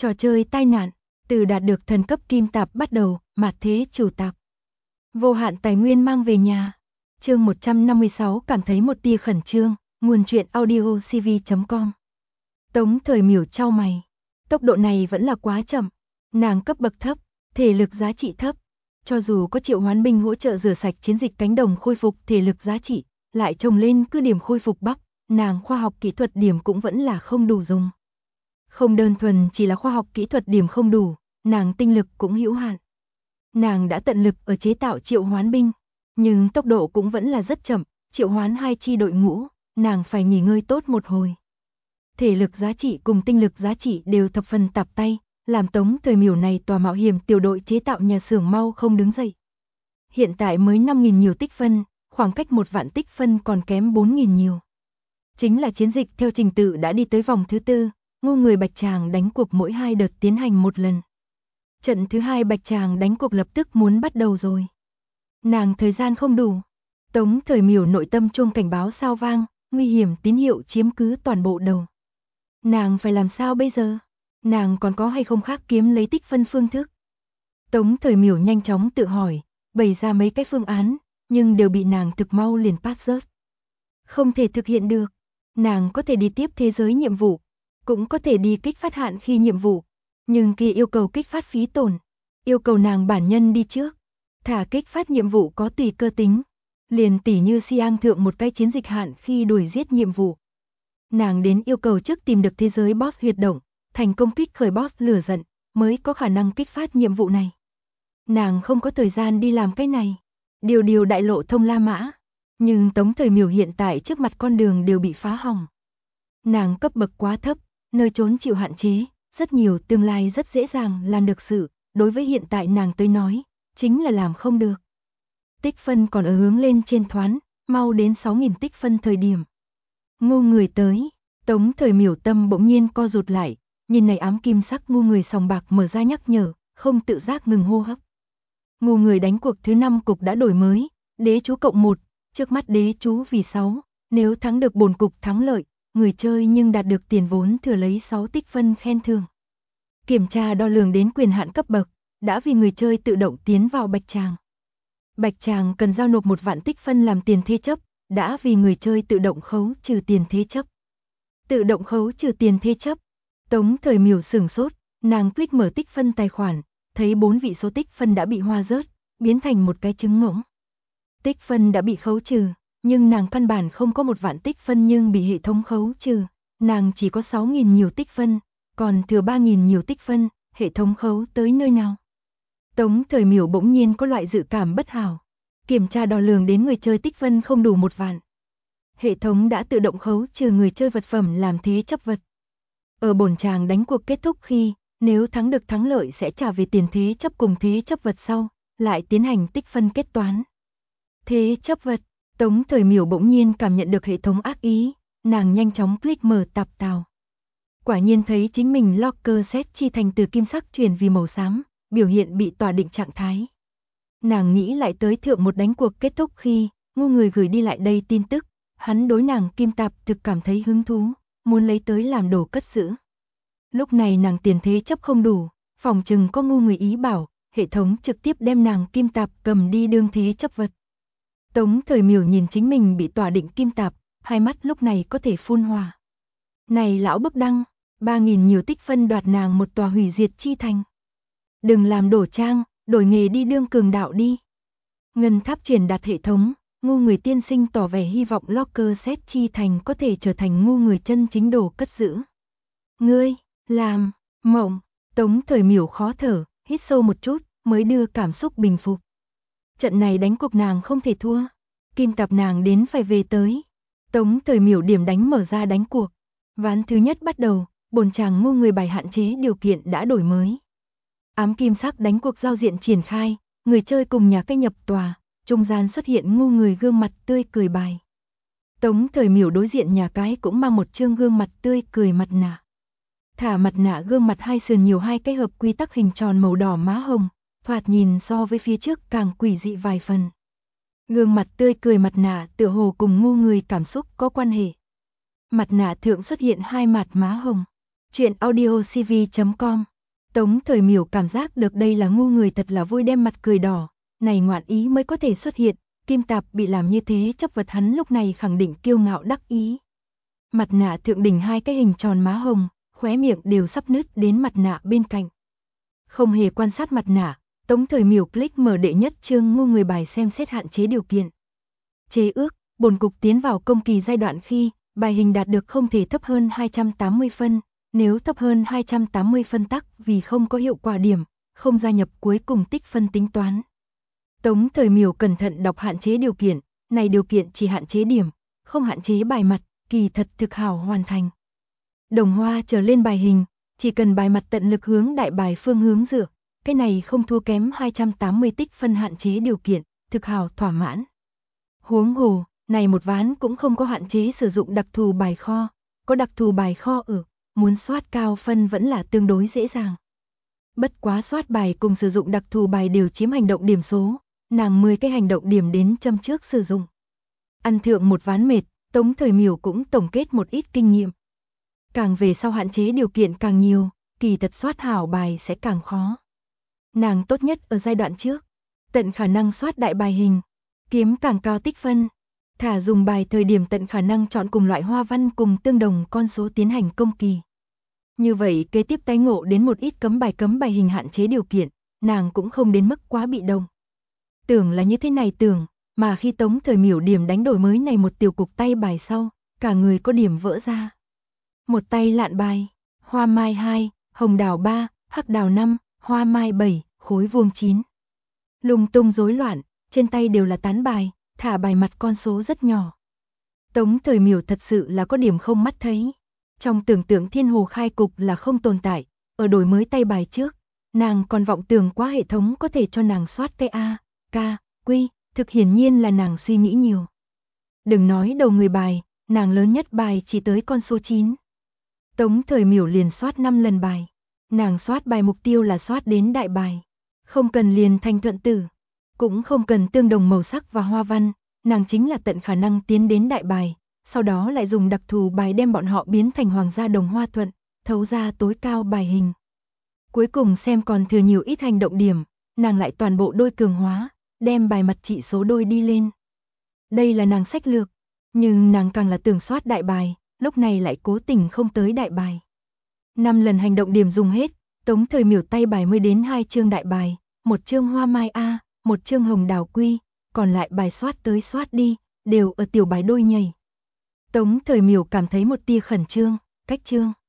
Trò chơi tai nạn, từ đạt được thần cấp kim tạp bắt đầu, mạt thế chủ tạp. Vô hạn tài nguyên mang về nhà. Chương 156 cảm thấy một tia khẩn trương, nguồn truyện audio cv.com. Tống Thời Miểu chau mày. Tốc độ này vẫn là quá chậm. Nàng cấp bậc thấp, thể lực giá trị thấp. Cho dù có Triệu Hoán binh hỗ trợ rửa sạch chiến dịch cánh đồng khôi phục thể lực giá trị, lại trồng lên cứ điểm khôi phục bắp, nàng khoa học kỹ thuật điểm cũng vẫn là không đủ dùng. Không đơn thuần chỉ là khoa học kỹ thuật điểm không đủ, nàng tinh lực cũng hữu hạn. Nàng đã tận lực ở chế tạo Triệu Hoán binh, nhưng tốc độ cũng vẫn là rất chậm, triệu hoán 2 chi đội ngũ, nàng phải nghỉ ngơi tốt một hồi. Thể lực giá trị cùng tinh lực giá trị đều thập phần tạp tay, làm Tống Thời Miểu này tòa mạo hiểm tiểu đội chế tạo nhà xưởng mau không đứng dậy. Hiện tại mới 5.000 nhiều tích phân, khoảng cách 1 vạn tích phân còn kém 4.000 nhiều. Chính là chiến dịch theo trình tự đã đi tới vòng thứ 4, ngu người Bạch Tràng đánh cuộc mỗi 2 đợt tiến hành một lần. Trận thứ 2 Bạch Tràng đánh cuộc lập tức muốn bắt đầu rồi. Nàng thời gian không đủ. Tống Thời Miểu nội tâm chuông cảnh báo sao vang, nguy hiểm tín hiệu chiếm cứ toàn bộ đầu. Nàng phải làm sao bây giờ? Nàng còn có hay không khác kiếm lấy tích phân phương thức? Tống Thời Miểu nhanh chóng tự hỏi, bày ra mấy cái phương án, nhưng đều bị nàng thực mau liền pass rớt. Không thể thực hiện được. Nàng có thể đi tiếp thế giới nhiệm vụ, cũng có thể đi kích phát hạn khi nhiệm vụ, nhưng kia yêu cầu kích phát phí tổn, yêu cầu nàng bản nhân đi trước. Thả kích phát nhiệm vụ có tùy cơ tính, liền tỉ như Siang thượng một cái chiến dịch hạn khi đuổi giết nhiệm vụ. Nàng đến yêu cầu trước tìm được thế giới boss huyệt động, thành công kích khởi boss lửa giận, mới có khả năng kích phát nhiệm vụ này. Nàng không có thời gian đi làm cái này. Điều đại lộ thông La Mã, nhưng Tống Thời Miểu hiện tại trước mặt con đường đều bị phá hỏng. Nàng cấp bậc quá thấp, nơi trốn chịu hạn chế, rất nhiều tương lai rất dễ dàng làm được sự, đối với hiện tại nàng tới nói, chính là làm không được. Tích phân còn ở hướng lên trên thoán, mau đến 6.000 tích phân thời điểm. Ngu người tới, Tống Thời Miểu tâm bỗng nhiên co rụt lại, nhìn này ám kim sắc ngu người sòng bạc mở ra nhắc nhở, không tự giác ngừng hô hấp. Ngu người đánh cuộc thứ 5 cục đã đổi mới, đế chú cộng 1, trước mắt đế chú vì 6, nếu thắng được bổn cục thắng lợi, người chơi nhưng đạt được tiền vốn thừa lấy 6 tích phân khen thưởng. Kiểm tra đo lường đến quyền hạn cấp bậc, đã vì người chơi tự động tiến vào Bạch Tràng. Bạch Tràng cần giao nộp 1 vạn tích phân làm tiền thế chấp, đã vì người chơi tự động khấu trừ tiền thế chấp. Tự động khấu trừ tiền thế chấp. Tống Thời Miểu sửng sốt, nàng click mở tích phân tài khoản, thấy 4 vị số tích phân đã bị hoa rớt, biến thành một cái trứng ngỗng. Tích phân đã bị khấu trừ, nhưng nàng căn bản không có 1 vạn tích phân nhưng bị hệ thống khấu trừ, nàng chỉ có 6.000 nhiều tích phân, còn thừa 3.000 nhiều tích phân, hệ thống khấu tới nơi nào? Tống Thời Miểu bỗng nhiên có loại dự cảm bất hảo. Kiểm tra đo lường đến người chơi tích phân không đủ 1 vạn. Hệ thống đã tự động khấu trừ người chơi vật phẩm làm thế chấp vật. Ở bổn tràng đánh cuộc kết thúc khi, nếu thắng được thắng lợi sẽ trả về tiền thế chấp cùng thế chấp vật sau, lại tiến hành tích phân kết toán. Thế chấp vật, Tống Thời Miểu bỗng nhiên cảm nhận được hệ thống ác ý, nàng nhanh chóng click mở tạp tào. Quả nhiên thấy chính mình locker set chi thành từ kim sắc chuyển vì màu xám, biểu hiện bị tỏa định trạng thái. Nàng nghĩ lại tới thượng một đánh cuộc kết thúc khi, ngu người gửi đi lại đây tin tức, hắn đối nàng kim tạp thực cảm thấy hứng thú, muốn lấy tới làm đồ cất giữ. Lúc này nàng tiền thế chấp không đủ, phòng chừng có ngu người ý bảo, hệ thống trực tiếp đem nàng kim tạp cầm đi đương thế chấp vật. Tống Thời Miểu nhìn chính mình bị tỏa định kim tạp, hai mắt lúc này có thể phun hỏa. Này lão bức đăng, 3.000 nhiều tích phân đoạt nàng một tòa hủy diệt chi thành. Đừng làm đổ trang, đổi nghề đi đương cường đạo đi. Ngân tháp truyền đạt hệ thống, ngu người tiên sinh tỏ vẻ hy vọng locker set chi thành có thể trở thành ngu người chân chính đồ cất giữ. Ngươi, làm, mộng, Tống Thời Miểu khó thở, hít sâu một chút, mới đưa cảm xúc bình phục. Trận này đánh cuộc nàng không thể thua, kim tạp nàng đến phải về tới. Tống Thời Miểu điểm đánh mở ra đánh cuộc. Ván thứ nhất bắt đầu, bổn tràng ngu người bài hạn chế điều kiện đã đổi mới. Ám kim sắc đánh cuộc giao diện triển khai, người chơi cùng nhà cái nhập tòa, trung gian xuất hiện ngu người gương mặt tươi cười bài. Tống Thời Miểu đối diện nhà cái cũng mang một trương gương mặt tươi cười mặt nạ. Thả mặt nạ gương mặt hai sườn nhiều 2 cái hợp quy tắc hình tròn màu đỏ má hồng, thoạt nhìn so với phía trước càng quỷ dị vài phần. Gương mặt tươi cười mặt nạ tựa hồ cùng ngu người cảm xúc có quan hệ. Mặt nạ thượng xuất hiện 2 mặt má hồng. Truyện audio cv.com Tống Thời Miểu cảm giác được đây là ngu người thật là vui, đem mặt cười đỏ, này ngoạn ý mới có thể xuất hiện, kim tạp bị làm như thế chấp vật hắn lúc này khẳng định kiêu ngạo đắc ý. Mặt nạ thượng đỉnh hai cái hình tròn má hồng, khóe miệng đều sắp nứt đến mặt nạ bên cạnh. Không hề quan sát mặt nạ, Tống Thời Miểu click mở đệ nhất chương ngu người bài xem xét hạn chế điều kiện. Chế ước, bổn cục tiến vào công kỳ giai đoạn khi bài hình đạt được không thể thấp hơn 280 phân, nếu thấp hơn 280 phân tắc vì không có hiệu quả điểm, không gia nhập cuối cùng tích phân tính toán. Tống Thời Miểu cẩn thận đọc hạn chế điều kiện, này điều kiện chỉ hạn chế điểm, không hạn chế bài mặt, kỳ thật thực hảo hoàn thành. Đồng hoa trở lên bài hình, chỉ cần bài mặt tận lực hướng đại bài phương hướng dựa, cái này không thua kém 280 tích phân hạn chế điều kiện, thực hảo thỏa mãn. Huống hồ, này một ván cũng không có hạn chế sử dụng đặc thù bài kho, có đặc thù bài kho ở, muốn soát cao phân vẫn là tương đối dễ dàng. Bất quá soát bài cùng sử dụng đặc thù bài đều chiếm hành động điểm số, nàng 10 cái hành động điểm đến châm trước sử dụng. Ăn thượng một ván mệt, Tống Thời Miểu cũng tổng kết một ít kinh nghiệm. Càng về sau hạn chế điều kiện càng nhiều, kỳ thật soát hảo bài sẽ càng khó. Nàng tốt nhất ở giai đoạn trước, tận khả năng soát đại bài hình, kiếm càng cao tích phân, thả dùng bài thời điểm tận khả năng chọn cùng loại hoa văn cùng tương đồng con số tiến hành công kỳ. Như vậy kế tiếp tái ngộ đến một ít cấm bài hình hạn chế điều kiện, nàng cũng không đến mức quá bị động. Tưởng là như thế này tưởng, mà khi Tống Thời Miểu điểm đánh đổi mới này một tiểu cục tay bài sau, cả người có điểm vỡ ra. Một tay lạn bài, hoa mai 2, hồng đào 3, hắc đào 5, hoa mai 7, khối vuông 9. Lung tung rối loạn, trên tay đều là tán bài, thả bài mặt con số rất nhỏ. Tống Thời Miểu thật sự là có điểm không mắt thấy. Trong tưởng tượng thiên hồ khai cục là không tồn tại, ở đổi mới tay bài trước, nàng còn vọng tưởng quá hệ thống có thể cho nàng soát tay A, K, Quy, thực hiển nhiên là nàng suy nghĩ nhiều. Đừng nói đầu người bài, nàng lớn nhất bài chỉ tới con số 9. Tống Thời Miểu liền soát 5 lần bài. Nàng soát bài mục tiêu là soát đến đại bài. Không cần liền thành thuận tử, cũng không cần tương đồng màu sắc và hoa văn, nàng chính là tận khả năng tiến đến đại bài, sau đó lại dùng đặc thù bài đem bọn họ biến thành hoàng gia đồng hoa thuận, thấu ra tối cao bài hình. Cuối cùng xem còn thừa nhiều ít hành động điểm, nàng lại toàn bộ đôi cường hóa, đem bài mặt trị số đôi đi lên. Đây là nàng sách lược, nhưng nàng càng là tưởng soát đại bài, lúc này lại cố tình không tới đại bài. 5 lần hành động điểm dùng hết, Tống Thời Miểu tay bài mới đến 2 chương đại bài, 1 chương hoa mai A, 1 chương hồng đào quy, còn lại bài soát tới soát đi, đều ở tiểu bài đôi nhảy. Tống Thời Miểu cảm thấy một tia khẩn trương, cách chương.